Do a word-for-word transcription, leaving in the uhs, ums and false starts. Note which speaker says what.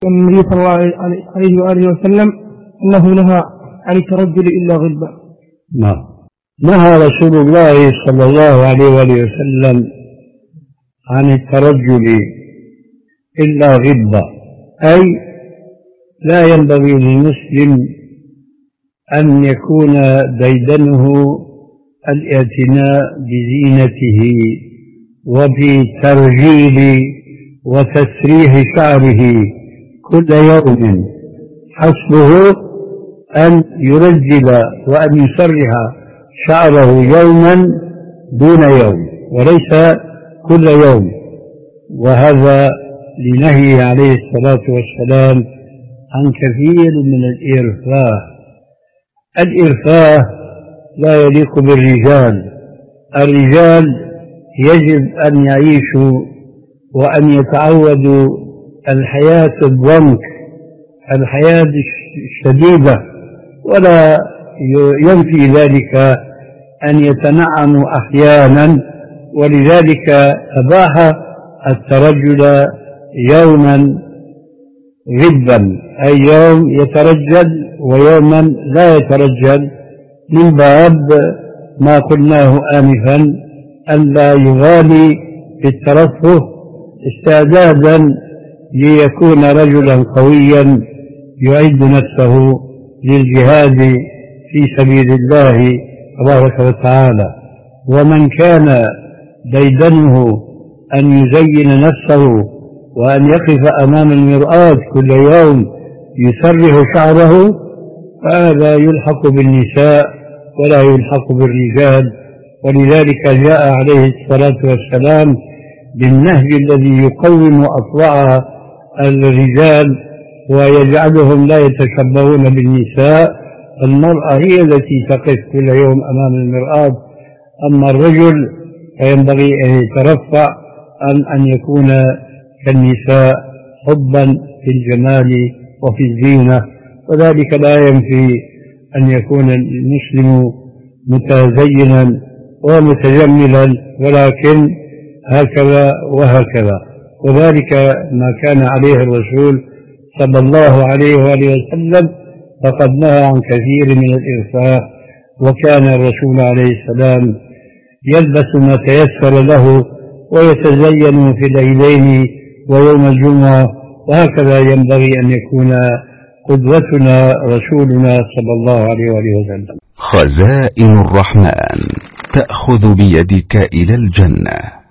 Speaker 1: النبي صلى الله عليه وآله وسلم أنه نهى عن الترجل إلا غلبة.
Speaker 2: نعم، نهى رسول الله صلى الله عليه وآله وسلم عن الترجل إلا غلبة، أي لا ينبغي للمسلم أن يكون ديدنه الاعتناء بزينته وبترجيل وتسريح شعره كل يوم، حسبه أن يرجل وأن يسرح شعره يوما دون يوم وليس كل يوم، وهذا لنهي عليه الصلاة والسلام عن كثير من الإرفاه. الإرفاه لا يليق بالرجال. الرجال يجب أن يعيشوا وأن يتعودوا الحياة الضنك، الحياة الشديدة، ولا ينفي ذلك أن يتنعموا أحيانا، ولذلك أباح الترجل يوما غبا، أي يوم يترجل ويوما لا يترجل، من باب ما قلناه آنفا ألا يغالي بالترفه استعدادا ليكون رجلا قويا يعد نفسه للجهاد في سبيل الله تبارك وتعالى. ومن كان ديدنه أن يزين نفسه وأن يقف أمام المرآة كل يوم يسرح شعره، فهذا يلحق بالنساء ولا يلحق بالرجال، ولذلك جاء عليه الصلاة والسلام بالنهج الذي يقوم أطباع الرجال ويجعلهم لا يتشبهون بالنساء. المرأة هي التي تقف كل يوم أمام المرآة، أما الرجل فينبغي أن يترفع عن أن يكون كالنساء حبا في الجمال وفي الزينة، وذلك لا ينفي أن يكون المسلم متزينا ومتجملا، ولكن هكذا وهكذا، وذلك ما كان عليه الرسول صلى الله عليه وآله وسلم، فقد نهى عن كثير من الإرفاه، وكان الرسول عليه السلام يلبس ما تيسر له ويتزين في العيدين ويوم الجمعة، وهكذا ينبغي أن يكون قدوتنا رسولنا صلى الله عليه وآله وسلم.
Speaker 3: خزائن الرحمن تأخذ بيدك إلى الجنة.